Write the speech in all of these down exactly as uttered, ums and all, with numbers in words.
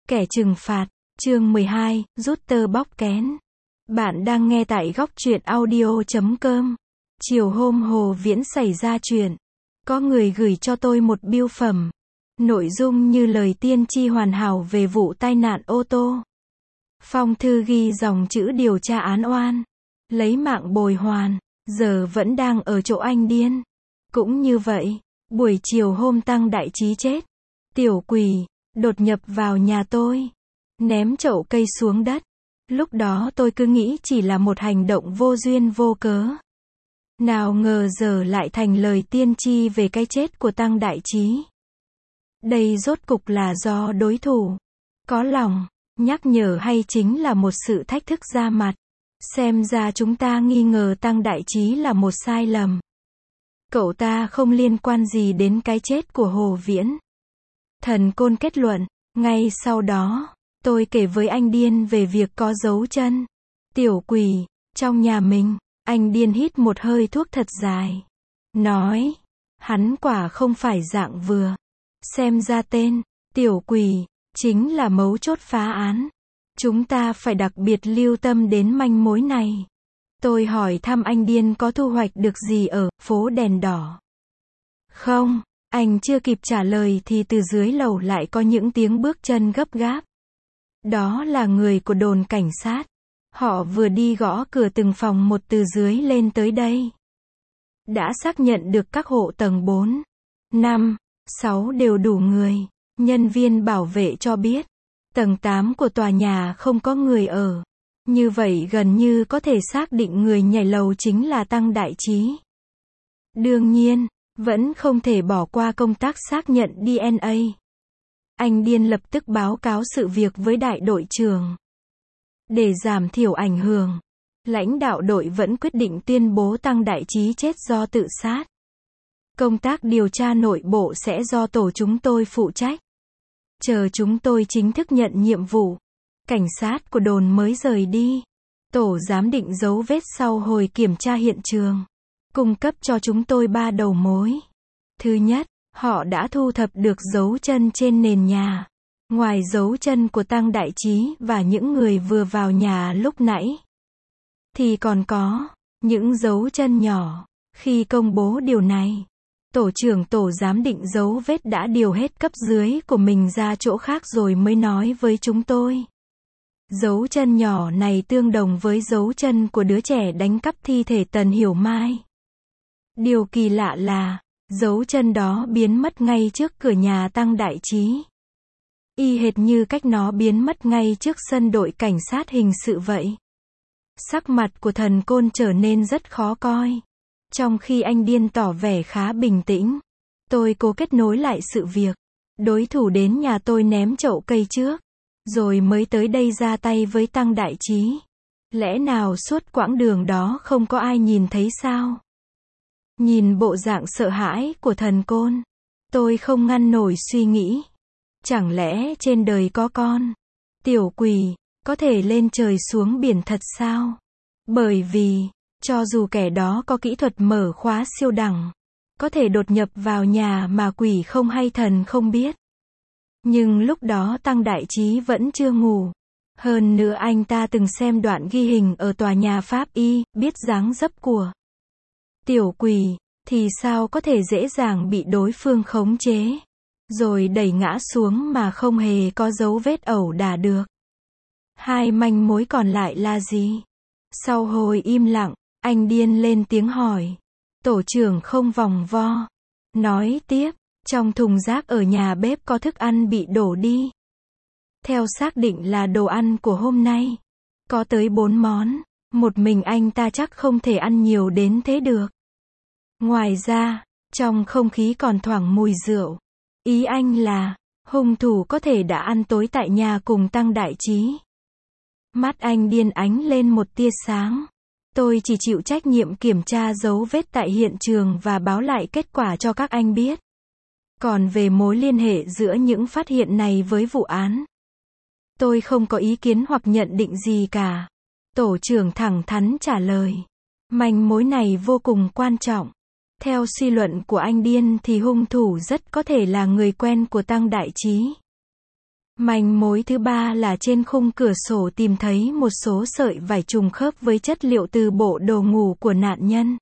Kẻ trừng phạt, chương mười hai, rút tơ bóc kén. Bạn đang nghe tại góc truyện audio chấm com. Chiều hôm Hồ Viễn xảy ra chuyện. Có người gửi cho tôi một bưu phẩm. Nội dung như lời tiên tri hoàn hảo về vụ tai nạn ô tô. Phong thư ghi dòng chữ điều tra án oan. Lấy mạng bồi hoàn, giờ vẫn đang ở chỗ anh điên. Cũng như vậy, buổi chiều hôm Tăng Đại Trí chết. Tiểu quỷ đột nhập vào nhà tôi, ném chậu cây xuống đất. Lúc đó tôi cứ nghĩ chỉ là một hành động vô duyên vô cớ. Nào ngờ giờ lại thành lời tiên tri về cái chết của Tăng Đại Trí. Đây rốt cục là do đối thủ có lòng nhắc nhở hay chính là một sự thách thức ra mặt? Xem ra chúng ta nghi ngờ Tăng Đại Trí là một sai lầm. Cậu ta không liên quan gì đến cái chết của Hồ Viễn. Thần Côn kết luận. Ngay sau đó, tôi kể với anh điên về việc có dấu chân tiểu quỷ trong nhà mình. Anh điên hít một hơi thuốc thật dài, nói, hắn quả không phải dạng vừa. Xem ra tên tiểu quỷ chính là mấu chốt phá án. Chúng ta phải đặc biệt lưu tâm đến manh mối này. Tôi hỏi thăm anh điên có thu hoạch được gì ở phố đèn đỏ. Không, anh chưa kịp trả lời thì từ dưới lầu lại có những tiếng bước chân gấp gáp. Đó là người của đồn cảnh sát. Họ vừa đi gõ cửa từng phòng một từ dưới lên tới đây. Đã xác nhận được các hộ tầng bốn, năm, sáu đều đủ người. Nhân viên bảo vệ cho biết, tầng tám của tòa nhà không có người ở. Như vậy gần như có thể xác định người nhảy lầu chính là Tăng Đại Trí. Đương nhiên, vẫn không thể bỏ qua công tác xác nhận đê en a. Anh điên lập tức báo cáo sự việc với đại đội trưởng. Để giảm thiểu ảnh hưởng, lãnh đạo đội vẫn quyết định tuyên bố Tăng Đại Trí chết do tự sát. Công tác điều tra nội bộ sẽ do tổ chúng tôi phụ trách. Chờ chúng tôi chính thức nhận nhiệm vụ, cảnh sát của đồn mới rời đi. Tổ giám định dấu vết sau hồi kiểm tra hiện trường cung cấp cho chúng tôi ba đầu mối. Thứ nhất, họ đã thu thập được dấu chân trên nền nhà. Ngoài dấu chân của Tăng Đại Trí và những người vừa vào nhà lúc nãy, thì còn có những dấu chân nhỏ. Khi công bố điều này, tổ trưởng tổ giám định dấu vết đã điều hết cấp dưới của mình ra chỗ khác rồi mới nói với chúng tôi. Dấu chân nhỏ này tương đồng với dấu chân của đứa trẻ đánh cắp thi thể Tần Hiểu Mai. Điều kỳ lạ là, dấu chân đó biến mất ngay trước cửa nhà Tăng Đại Trí. Y hệt như cách nó biến mất ngay trước sân đội cảnh sát hình sự vậy. Sắc mặt của Thần Côn trở nên rất khó coi. Trong khi anh điên tỏ vẻ khá bình tĩnh, tôi cố kết nối lại sự việc. Đối thủ đến nhà tôi ném chậu cây trước, rồi mới tới đây ra tay với Tăng Đại Trí. Lẽ nào suốt quãng đường đó không có ai nhìn thấy sao? Nhìn bộ dạng sợ hãi của Thần Côn, tôi không ngăn nổi suy nghĩ. Chẳng lẽ trên đời có con tiểu quỷ có thể lên trời xuống biển thật sao? Bởi vì, cho dù kẻ đó có kỹ thuật mở khóa siêu đẳng, có thể đột nhập vào nhà mà quỷ không hay thần không biết. Nhưng lúc đó Tăng Đại Trí vẫn chưa ngủ. Hơn nữa anh ta từng xem đoạn ghi hình ở tòa nhà pháp y, biết dáng dấp của tiểu quỷ, thì sao có thể dễ dàng bị đối phương khống chế, rồi đẩy ngã xuống mà không hề có dấu vết ẩu đả được. Hai manh mối còn lại là gì? Sau hồi im lặng, anh điên lên tiếng hỏi. Tổ trưởng không vòng vo, nói tiếp, trong thùng rác ở nhà bếp có thức ăn bị đổ đi. Theo xác định là đồ ăn của hôm nay. Có tới bốn món, một mình anh ta chắc không thể ăn nhiều đến thế được. Ngoài ra, trong không khí còn thoảng mùi rượu. Ý anh là, hung thủ có thể đã ăn tối tại nhà cùng Tăng Đại Trí. Mắt anh điên ánh lên một tia sáng. Tôi chỉ chịu trách nhiệm kiểm tra dấu vết tại hiện trường và báo lại kết quả cho các anh biết. Còn về mối liên hệ giữa những phát hiện này với vụ án, tôi không có ý kiến hoặc nhận định gì cả. Tổ trưởng thẳng thắn trả lời. Manh mối này vô cùng quan trọng. Theo suy luận của anh điên thì hung thủ rất có thể là người quen của Tăng Đại Trí. Manh mối thứ ba là trên khung cửa sổ tìm thấy một số sợi vải trùng khớp với chất liệu từ bộ đồ ngủ của nạn nhân.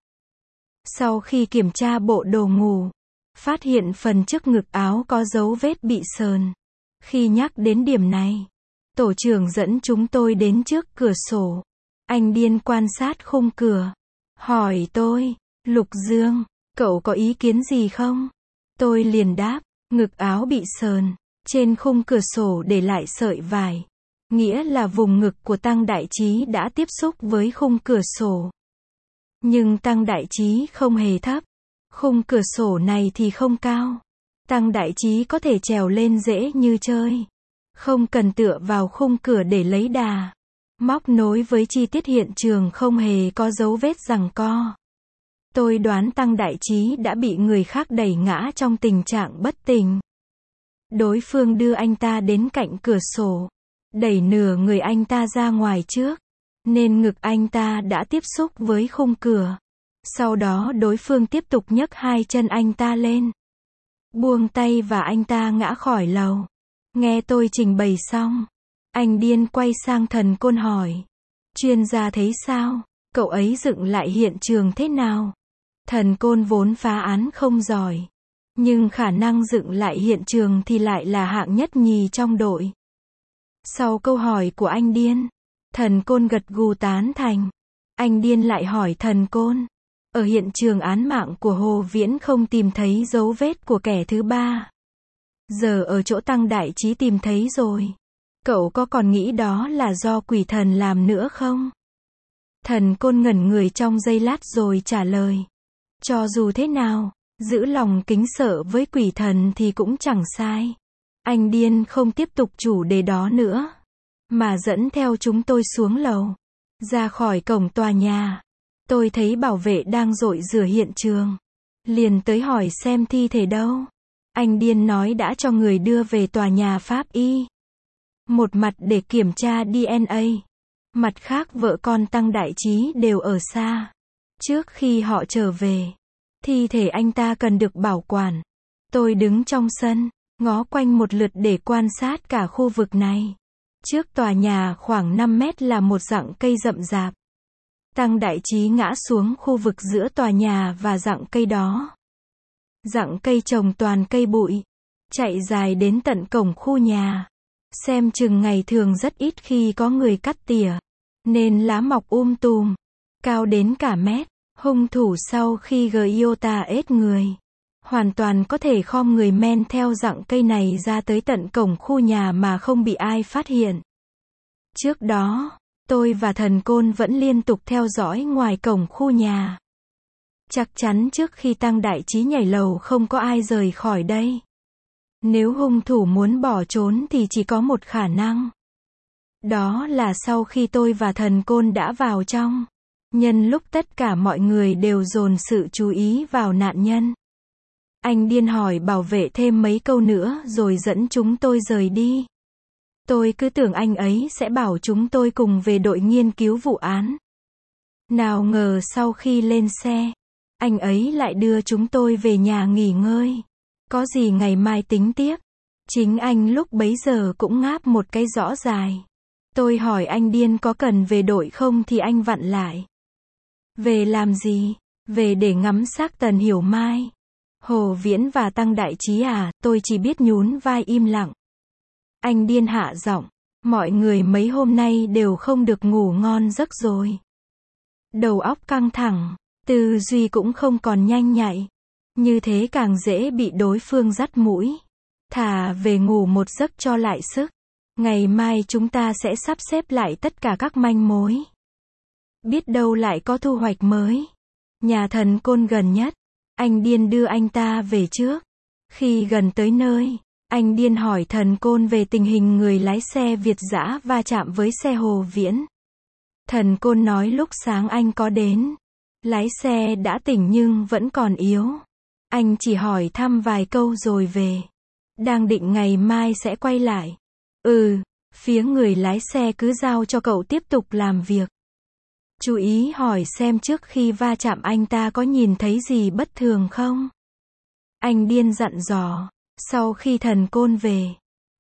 Sau khi kiểm tra bộ đồ ngủ, phát hiện phần trước ngực áo có dấu vết bị sờn. Khi nhắc đến điểm này, tổ trưởng dẫn chúng tôi đến trước cửa sổ. Anh Điên quan sát khung cửa, hỏi tôi, Lục Dương, cậu có ý kiến gì không? Tôi liền đáp, ngực áo bị sờn, trên khung cửa sổ để lại sợi vải, nghĩa là vùng ngực của Tăng Đại Trí đã tiếp xúc với khung cửa sổ. Nhưng Tăng Đại Trí không hề thấp, khung cửa sổ này thì không cao. Tăng Đại Trí có thể trèo lên dễ như chơi, không cần tựa vào khung cửa để lấy đà. Móc nối với chi tiết hiện trường không hề có dấu vết giằng co. Tôi đoán Tăng Đại Trí đã bị người khác đẩy ngã trong tình trạng bất tỉnh. Đối phương đưa anh ta đến cạnh cửa sổ, đẩy nửa người anh ta ra ngoài trước, nên ngực anh ta đã tiếp xúc với khung cửa. Sau đó đối phương tiếp tục nhấc hai chân anh ta lên, buông tay và anh ta ngã khỏi lầu. Nghe tôi trình bày xong, anh Điên quay sang Thần Côn hỏi, chuyên gia thấy sao? Cậu ấy dựng lại hiện trường thế nào? Thần Côn vốn phá án không giỏi, nhưng khả năng dựng lại hiện trường thì lại là hạng nhất nhì trong đội. Sau câu hỏi của anh Điên, Thần Côn gật gù tán thành. Anh Điên lại hỏi Thần Côn, ở hiện trường án mạng của Hồ Viễn không tìm thấy dấu vết của kẻ thứ ba. Giờ ở chỗ Tăng Đại Trí tìm thấy rồi. Cậu có còn nghĩ đó là do quỷ thần làm nữa không? Thần Côn ngẩn người trong giây lát rồi trả lời, cho dù thế nào, giữ lòng kính sợ với quỷ thần thì cũng chẳng sai. Anh Điên không tiếp tục chủ đề đó nữa, mà dẫn theo chúng tôi xuống lầu. Ra khỏi cổng tòa nhà, tôi thấy bảo vệ đang dội rửa hiện trường. Liền tới hỏi xem thi thể đâu. Anh Điên nói đã cho người đưa về tòa nhà pháp y. Một mặt để kiểm tra đê en a, mặt khác vợ con Tăng Đại Trí đều ở xa. Trước khi họ trở về, thi thể anh ta cần được bảo quản. Tôi đứng trong sân, ngó quanh một lượt để quan sát cả khu vực này. Trước tòa nhà khoảng năm mét là một rặng cây rậm rạp. Tăng Đại Trí ngã xuống khu vực giữa tòa nhà và rặng cây đó. Rặng cây trồng toàn cây bụi, chạy dài đến tận cổng khu nhà. Xem chừng ngày thường rất ít khi có người cắt tỉa, nên lá mọc um tùm, cao đến cả mét. Hung thủ sau khi Giota ết người, hoàn toàn có thể khom người men theo rặng cây này ra tới tận cổng khu nhà mà không bị ai phát hiện. Trước đó, tôi và Thần Côn vẫn liên tục theo dõi ngoài cổng khu nhà. Chắc chắn trước khi Tăng Đại Trí nhảy lầu không có ai rời khỏi đây. Nếu hung thủ muốn bỏ trốn thì chỉ có một khả năng. Đó là sau khi tôi và Thần Côn đã vào trong, nhân lúc tất cả mọi người đều dồn sự chú ý vào nạn nhân. Anh Điên hỏi bảo vệ thêm mấy câu nữa rồi dẫn chúng tôi rời đi. Tôi cứ tưởng anh ấy sẽ bảo chúng tôi cùng về đội nghiên cứu vụ án. Nào ngờ sau khi lên xe, anh ấy lại đưa chúng tôi về nhà nghỉ ngơi. Có gì ngày mai tính tiếp. Chính anh lúc bấy giờ cũng ngáp một cái rõ dài. Tôi hỏi anh Điên có cần về đội không thì anh vặn lại. Về làm gì? Về để ngắm xác Tần Hiểu Mai. Hồ Viễn và Tăng Đại Trí à? Tôi chỉ biết nhún vai im lặng. Anh Điên hạ giọng, mọi người mấy hôm nay đều không được ngủ ngon giấc rồi. Đầu óc căng thẳng, tư duy cũng không còn nhanh nhạy. Như thế càng dễ bị đối phương dắt mũi. Thà về ngủ một giấc cho lại sức. Ngày mai chúng ta sẽ sắp xếp lại tất cả các manh mối. Biết đâu lại có thu hoạch mới. Nhà Thần Côn gần nhất. Anh Điên đưa anh ta về trước. Khi gần tới nơi, anh Điên hỏi Thần Côn về tình hình người lái xe Việt dã va chạm với xe Hồ Viễn. Thần Côn nói lúc sáng anh có đến. Lái xe đã tỉnh nhưng vẫn còn yếu. Anh chỉ hỏi thăm vài câu rồi về. Đang định ngày mai sẽ quay lại. Ừ, phía người lái xe cứ giao cho cậu tiếp tục làm việc. Chú ý hỏi xem trước khi va chạm anh ta có nhìn thấy gì bất thường không? Anh Điên dặn dò. Sau khi Thần Côn về,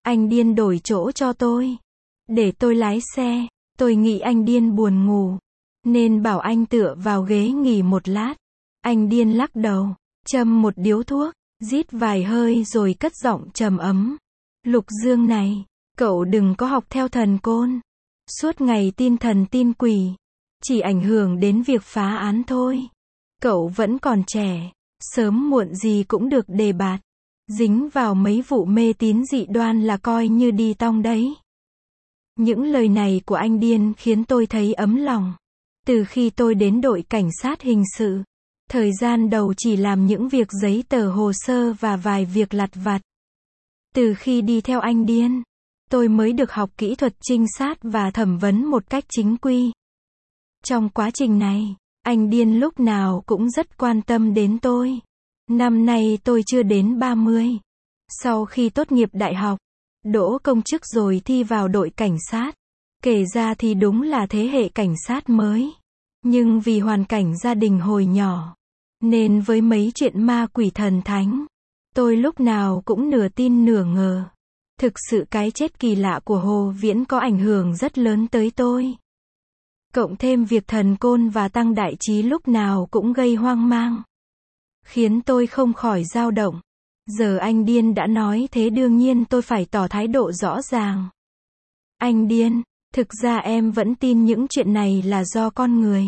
Anh Điên đổi chỗ cho tôi. Để tôi lái xe. Tôi nghĩ anh Điên buồn ngủ. Nên bảo anh tựa vào ghế nghỉ một lát. Anh Điên lắc đầu. Châm một điếu thuốc. Rít vài hơi rồi cất giọng trầm ấm. Lục Dương này. Cậu đừng có học theo thần côn. Suốt ngày tin thần tin quỷ. Chỉ ảnh hưởng đến việc phá án thôi. Cậu vẫn còn trẻ. Sớm muộn gì cũng được đề bạt. Dính vào mấy vụ mê tín dị đoan là coi như đi tong đấy. Những lời này của anh Điên khiến tôi thấy ấm lòng. Từ khi tôi đến đội cảnh sát hình sự, thời gian đầu chỉ làm những việc giấy tờ hồ sơ và vài việc lặt vặt. Từ khi đi theo anh Điên, tôi mới được học kỹ thuật trinh sát và thẩm vấn một cách chính quy. Trong quá trình này, anh Điên lúc nào cũng rất quan tâm đến tôi. Năm nay tôi chưa đến ba mươi. Sau khi tốt nghiệp đại học, đỗ công chức rồi thi vào đội cảnh sát. Kể ra thì đúng là thế hệ cảnh sát mới. Nhưng vì hoàn cảnh gia đình hồi nhỏ, nên với mấy chuyện ma quỷ thần thánh, tôi lúc nào cũng nửa tin nửa ngờ. Thực sự cái chết kỳ lạ của Hồ Viễn có ảnh hưởng rất lớn tới tôi. Cộng thêm việc thần côn và Tăng Đại Trí lúc nào cũng gây hoang mang, khiến tôi không khỏi dao động. Giờ anh Điên đã nói thế đương nhiên tôi phải tỏ thái độ rõ ràng. Anh Điên, thực ra em vẫn tin những chuyện này là do con người.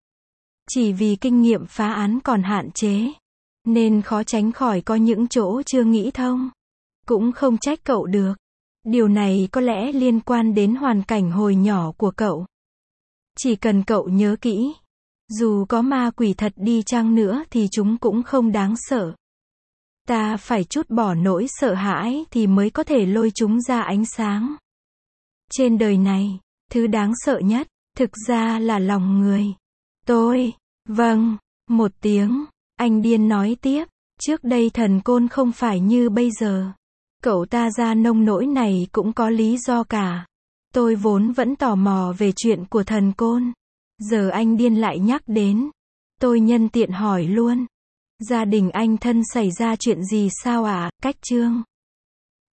Chỉ vì kinh nghiệm phá án còn hạn chế, nên khó tránh khỏi có những chỗ chưa nghĩ thông. Cũng không trách cậu được. Điều này có lẽ liên quan đến hoàn cảnh hồi nhỏ của cậu. Chỉ cần cậu nhớ kỹ, dù có ma quỷ thật đi chăng nữa thì chúng cũng không đáng sợ. Ta phải trút bỏ nỗi sợ hãi thì mới có thể lôi chúng ra ánh sáng. Trên đời này, thứ đáng sợ nhất, thực ra là lòng người. Tôi, vâng, một tiếng, anh Điên nói tiếp, trước đây thần côn không phải như bây giờ. Cậu ta ra nông nỗi này cũng có lý do cả. Tôi vốn vẫn tò mò về chuyện của thần côn. Giờ anh Điên lại nhắc đến. Tôi nhân tiện hỏi luôn. Gia đình anh thân xảy ra chuyện gì sao ạ? À? Cách Trương.